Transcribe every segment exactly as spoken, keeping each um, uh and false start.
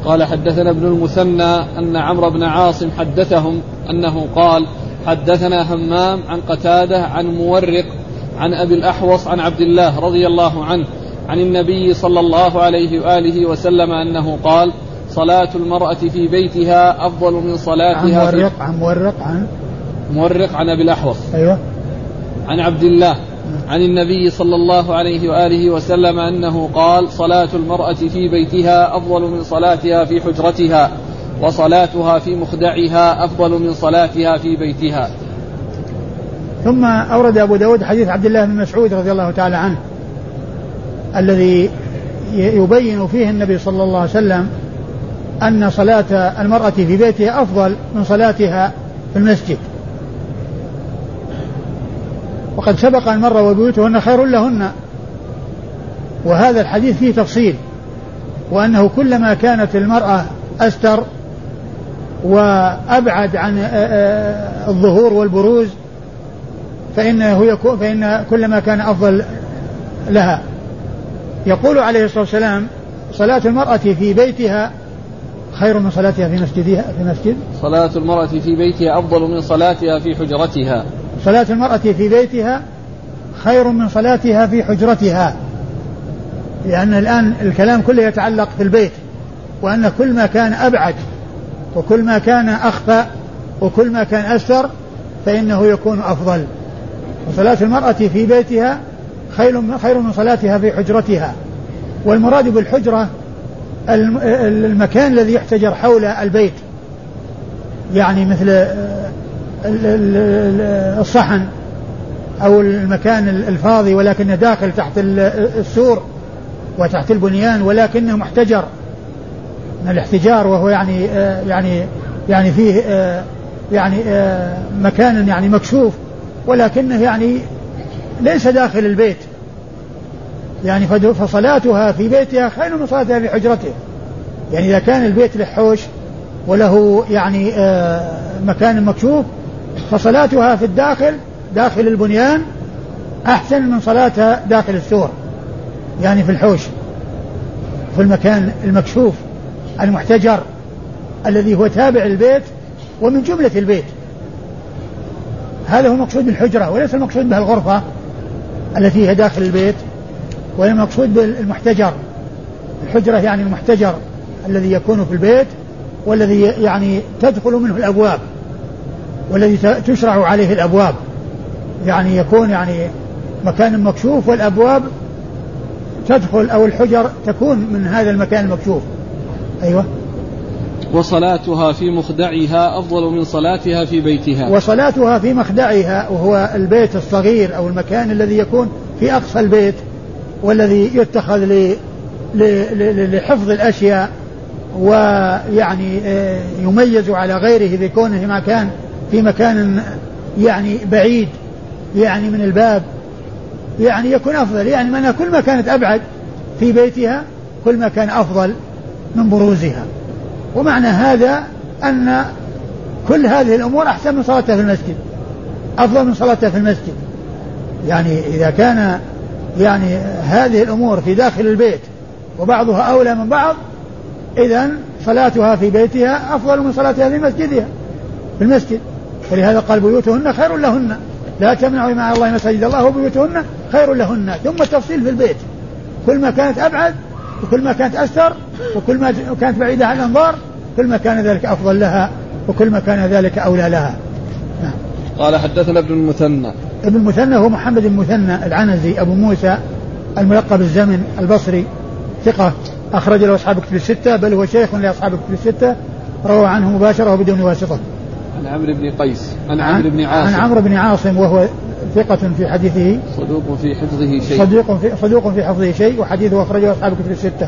قال حدثنا ابن المثنى أن عمرو بن عاصم حدثهم أنه قال حدثنا همام عن قتادة عن مورق عن أبي الأحوص عن عبد الله رضي الله عنه عن النبي صلى الله عليه وآله وسلم أنه قال صلاة المرأة في بيتها أفضل من صلاتها عن مورق عن مورق عن مورق عن أبي الأحوص أيوة عن عبد الله عن النبي صلى الله عليه وآله وسلم أنه قال صلاة المرأة في بيتها أفضل من صلاتها في حجرتها وصلاتها في مخدعها أفضل من صلاتها في بيتها. ثم أورد أبو داود حديث عبد الله بن مسعود رضي الله تعالى عنه الذي يبين فيه النبي صلى الله عليه وسلم أن صلاة المرأة في بيتها أفضل من صلاتها في المسجد. وقد سبق أن مر وبيوتهن خير لهن، وهذا الحديث فيه تفصيل، وأنه كلما كانت المرأة أستر وأبعد عن الظهور والبروز فإنه يكون فإن كلما كان أفضل لها. يقول عليه الصلاة والسلام صلاة المرأة في بيتها خير من صلاتها في مسجدها في مسجد. صلاة المرأة في بيتها أفضل من صلاتها في حجرتها. صلاة المرأة في بيتها خير من صلاتها في حجرتها، لأن الآن الكلام كله يتعلق في البيت، وأن كل ما كان أبعد وكل ما كان أخفى وكل ما كان أستر فإنه يكون أفضل. وصلاة المرأة في بيتها خير خير من صلاتها في حجرتها. والمراد بالحجرة المكان الذي يحتجر حول البيت، يعني مثل الصحن أو المكان الفاضي ولكنه داخل تحت السور وتحت البنيان ولكنه محتجر من الاحتجار، وهو يعني يعني يعني فيه يعني مكان يعني مكشوف ولكنه يعني ليس داخل البيت، يعني فصلاتها في بيتها خير من صلاتها في حجرتها. يعني إذا كان البيت له حوش وله يعني مكان مكشوف فصلاتها في الداخل داخل البنيان أحسن من صلاتها داخل السور، يعني في الحوش في المكان المكشوف المحتجر الذي هو تابع البيت ومن جملة البيت. هذا هو مقصود بالحجرة، وليس المقصود بها الغرفة التي هي داخل البيت، وإنما المقصود بالمحتجر. الحجرة يعني المحتجر الذي يكون في البيت والذي يعني تدخل منه الأبواب والذي تشرع عليه الأبواب، يعني يكون يعني مكان مكشوف والأبواب تدخل أو الحجر تكون من هذا المكان المكشوف. أيوة. وصلاتها في مخدعها أفضل من صلاتها في بيتها. وصلاتها في مخدعها وهو البيت الصغير أو المكان الذي يكون في أقصى البيت والذي يتخذ لحفظ الأشياء ويعني يميز على غيره بكونه مكان في مكان يعني بعيد يعني من الباب، يعني يكون أفضل. يعني من كل ما كانت أبعد في بيتها كل ما كان أفضل من بروزها. ومعنى هذا أن كل هذه الأمور أحسن من صلاتها في المسجد، أفضل من صلاتها في المسجد. يعني إذا كان يعني هذه الأمور في داخل البيت وبعضها أولى من بعض، إذن صلاتها في بيتها أفضل من صلاتها في مسجدها في المسجد. فلهذا قال بيوتهن خير لهن لا تمنعوا مع الله مساجد الله وبيوتهن خير لهن. ثم التفصيل في البيت، كل ما كانت أبعد وكل ما كانت أستر وكل ما كانت بعيدة عن الأنظار كل ما كان ذلك أفضل لها وكل ما كان ذلك أولى لها. نعم. قال حدثنا ابن المثنى. ابن المثنى هو محمد بن المثنى العنزي أبو موسى الملقب الزمن البصري، ثقة أخرج له أصحاب كتب الستة، بل هو شيخ لأصحاب كتب الستة، روى عنه مباشرة وبدون واسطة. عن عمرو بن قيس عن عمرو بن عاصم عن عمرو بن عاصم وهو ثقة في حديثه، صدوق في حفظه شيء صدوق في, صدوق في حفظه شيء وحديثه أخرجه أصحاب كتب الستة.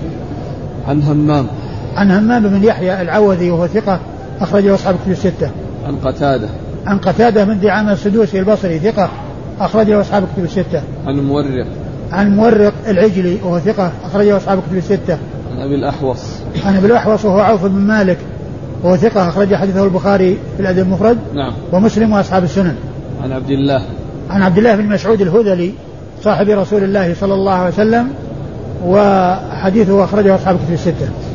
عن همام عن همام بن يحيى العوذي وهو ثقة أخرجه أصحاب كتب الستة. عن قتادة عن قتادة من دعامة السدوسي البصري ثقة أخرجه أصحاب كتب الستة. عن مورق عن مورق العجلي وهو ثقة أخرجه أصحاب كتب الستة. عن أبي الأحوص عن أبي الأحوص وهو عوف بن مالك وهو ثقة أخرج حديثه البخاري في الأدب المفرد نعم ومسلم وأصحاب السنن. عن عبد الله عن عبد الله بن مسعود الهذلي صاحب رسول الله صلى الله عليه وسلم وحديثه أخرجه أصحاب كتب الستة.